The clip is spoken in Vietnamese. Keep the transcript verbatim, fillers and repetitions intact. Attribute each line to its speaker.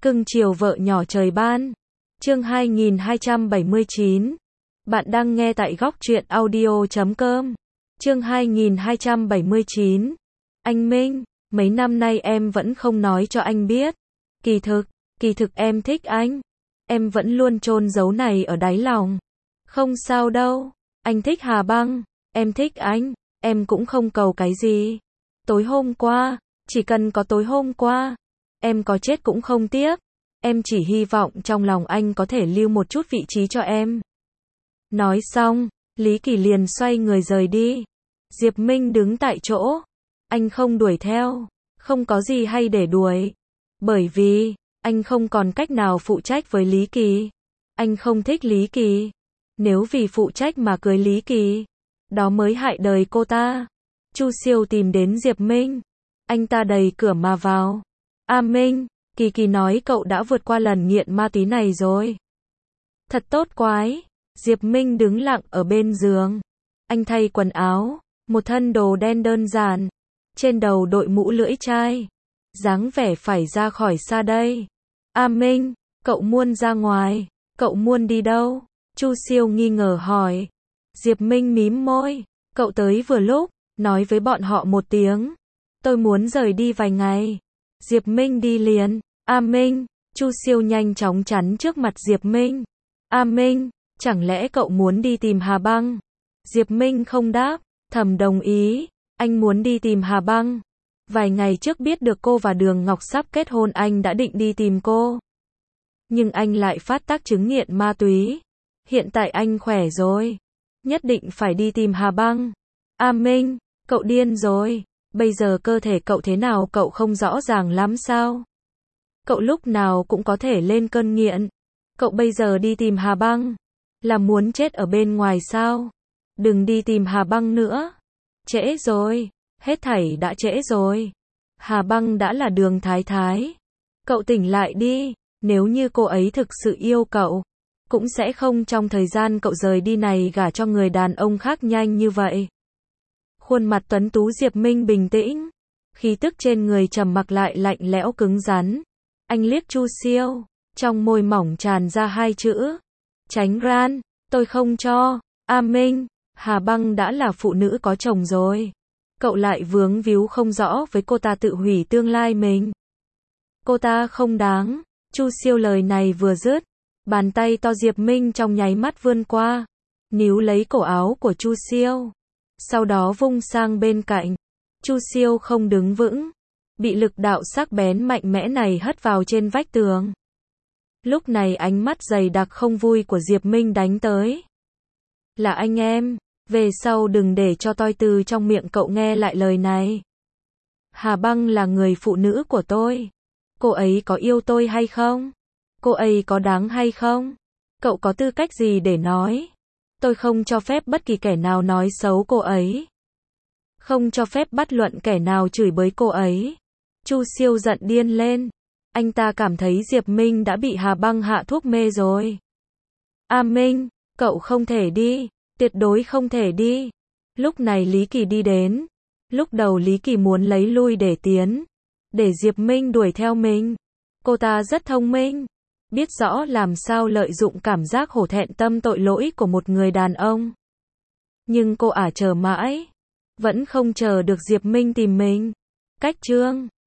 Speaker 1: Cưng chiều vợ nhỏ trời ban. Chương hai nghìn hai trăm bảy mươi chín. Bạn đang nghe tại góc truyện audio chấm com. Chương hai nghìn hai trăm bảy mươi chín. Anh Minh, mấy năm nay em vẫn không nói cho anh biết. Kỳ thực, kỳ thực em thích anh. Em vẫn luôn chôn giấu này ở đáy lòng. Không sao đâu, anh thích Hà Băng, em thích anh, em cũng không cầu cái gì. Tối hôm qua, chỉ cần có tối hôm qua, em có chết cũng không tiếc. Em chỉ hy vọng trong lòng anh có thể lưu một chút vị trí cho em. Nói xong, Lý Kỳ liền xoay người rời đi. Diệp Minh đứng tại chỗ. Anh không đuổi theo, không có gì hay để đuổi. Bởi vì, anh không còn cách nào phụ trách với Lý Kỳ. Anh không thích Lý Kỳ. Nếu vì phụ trách mà cưới Lý Kỳ, đó mới hại đời cô ta. Chu Siêu tìm đến Diệp Minh. Anh ta đẩy cửa mà vào. A Minh, Kỳ Kỳ nói cậu đã vượt qua lần nghiện ma túy này rồi. Thật tốt quái. Diệp Minh đứng lặng ở bên giường. Anh thay quần áo, một thân đồ đen đơn giản, trên đầu đội mũ lưỡi chai, dáng vẻ phải ra khỏi xa đây. A Minh, cậu muốn ra ngoài, cậu muốn đi đâu? Chu Siêu nghi ngờ hỏi. Diệp Minh mím môi, cậu tới vừa lúc, nói với bọn họ một tiếng. Tôi muốn rời đi vài ngày. Diệp Minh đi liền. A Minh, Chu Siêu nhanh chóng chắn trước mặt Diệp Minh. A Minh, chẳng lẽ cậu muốn đi tìm Hà Băng? Diệp Minh không đáp, thầm đồng ý, anh muốn đi tìm Hà Băng. Vài ngày trước biết được cô và Đường Ngọc sắp kết hôn anh đã định đi tìm cô. Nhưng anh lại phát tác chứng nghiện ma túy. Hiện tại anh khỏe rồi, nhất định phải đi tìm Hà Băng. A Minh, cậu điên rồi, bây giờ cơ thể cậu thế nào cậu không rõ ràng lắm sao? Cậu lúc nào cũng có thể lên cơn nghiện. Cậu bây giờ đi tìm Hà Băng, là muốn chết ở bên ngoài sao? Đừng đi tìm Hà Băng nữa. Trễ rồi, hết thảy đã trễ rồi. Hà Băng đã là Đường Thái Thái. Cậu tỉnh lại đi, nếu như cô ấy thực sự yêu cậu, cũng sẽ không trong thời gian cậu rời đi này gả cho người đàn ông khác nhanh như vậy. Khuôn mặt tuấn tú Diệp Minh bình tĩnh, khí tức trên người trầm mặc lại lạnh lẽo cứng rắn. Anh liếc Chu Siêu, trong môi mỏng tràn ra hai chữ. Tránh ran, tôi không cho. A Minh, Hà Băng đã là phụ nữ có chồng rồi. Cậu lại vướng víu không rõ với cô ta tự hủy tương lai mình. Cô ta không đáng. Chu Siêu lời này vừa dứt, bàn tay to Diệp Minh trong nháy mắt vươn qua, níu lấy cổ áo của Chu Siêu. Sau đó vung sang bên cạnh. Chu Siêu không đứng vững, bị lực đạo sắc bén mạnh mẽ này hất vào trên vách tường. Lúc này ánh mắt dày đặc không vui của Diệp Minh đánh tới. Là anh em, về sau đừng để cho tôi từ trong miệng cậu nghe lại lời này. Hà Băng là người phụ nữ của tôi. Cô ấy có yêu tôi hay không? Cô ấy có đáng hay không? Cậu có tư cách gì để nói? Tôi không cho phép bất kỳ kẻ nào nói xấu cô ấy. Không cho phép bất luận kẻ nào chửi bới cô ấy. Chu Siêu giận điên lên. Anh ta cảm thấy Diệp Minh đã bị Hà Băng hạ thuốc mê rồi. A Minh, cậu không thể đi, tuyệt đối không thể đi. Lúc này Lý Kỳ đi đến. Lúc đầu Lý Kỳ muốn lấy lui để tiến, để Diệp Minh đuổi theo mình. Cô ta rất thông minh, biết rõ làm sao lợi dụng cảm giác hổ thẹn tâm tội lỗi của một người đàn ông. Nhưng cô ả chờ mãi, vẫn không chờ được Diệp Minh tìm mình. Cách chương